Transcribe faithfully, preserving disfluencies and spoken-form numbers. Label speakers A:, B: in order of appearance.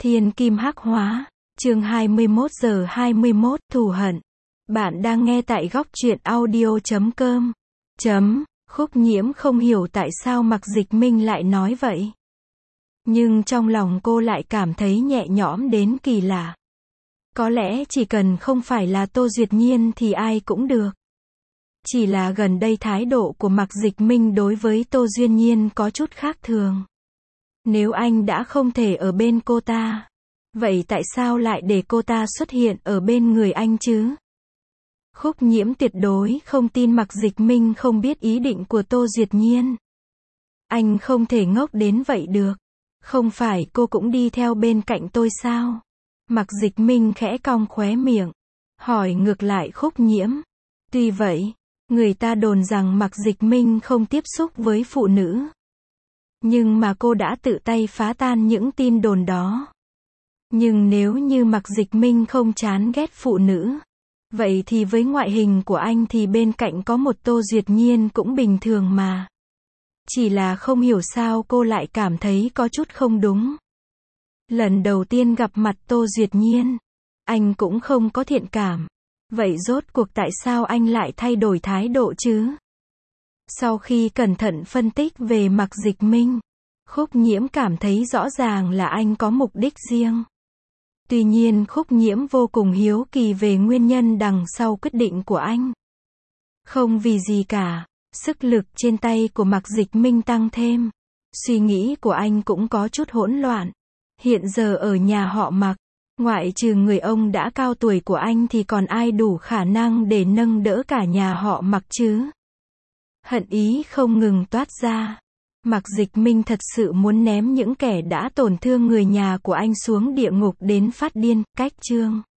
A: Thiên kim hắc hóa, chương hai mươi mốt giờ hai mươi mốt, thù hận. Bạn đang nghe tại góc truyện audio chấm com. Chấm, Khúc Nhiễm không hiểu tại sao Mạc Dịch Minh lại nói vậy. Nhưng trong lòng cô lại cảm thấy nhẹ nhõm đến kỳ lạ. Có lẽ chỉ cần không phải là Tô Duyệt Nhiên thì ai cũng được. Chỉ là gần đây thái độ của Mạc Dịch Minh đối với Tô Duyên Nhiên có chút khác thường. Nếu anh đã không thể ở bên cô ta, vậy tại sao lại để cô ta xuất hiện ở bên người anh chứ? Khúc Nhiễm tuyệt đối không tin Mạc Dịch Minh không biết ý định của Tô Duyệt Nhiên. Anh không thể ngốc đến vậy được. Không phải cô cũng đi theo bên cạnh tôi sao? Mạc Dịch Minh khẽ cong khóe miệng, hỏi ngược lại Khúc Nhiễm. Tuy vậy, người ta đồn rằng Mạc Dịch Minh không tiếp xúc với phụ nữ. Nhưng mà cô đã tự tay phá tan những tin đồn đó. Nhưng nếu như Mạc Dịch Minh không chán ghét phụ nữ, vậy thì với ngoại hình của anh thì bên cạnh có một Tô Duyệt Nhiên cũng bình thường mà. Chỉ là không hiểu sao cô lại cảm thấy có chút không đúng. Lần đầu tiên gặp mặt Tô Duyệt Nhiên, anh cũng không có thiện cảm. Vậy rốt cuộc tại sao anh lại thay đổi thái độ chứ? Sau khi cẩn thận phân tích về Mạc Dịch Minh, Khúc Nhiễm cảm thấy rõ ràng là anh có mục đích riêng. Tuy nhiên Khúc Nhiễm vô cùng hiếu kỳ về nguyên nhân đằng sau quyết định của anh. Không vì gì cả, sức lực trên tay của Mạc Dịch Minh tăng thêm. Suy nghĩ của anh cũng có chút hỗn loạn. Hiện giờ ở nhà họ Mạc, ngoại trừ người ông đã cao tuổi của anh thì còn ai đủ khả năng để nâng đỡ cả nhà họ Mạc chứ? Hận ý không ngừng toát ra. Mạc Dịch Minh thật sự muốn ném những kẻ đã tổn thương người nhà của anh xuống địa ngục đến phát điên. Cách chương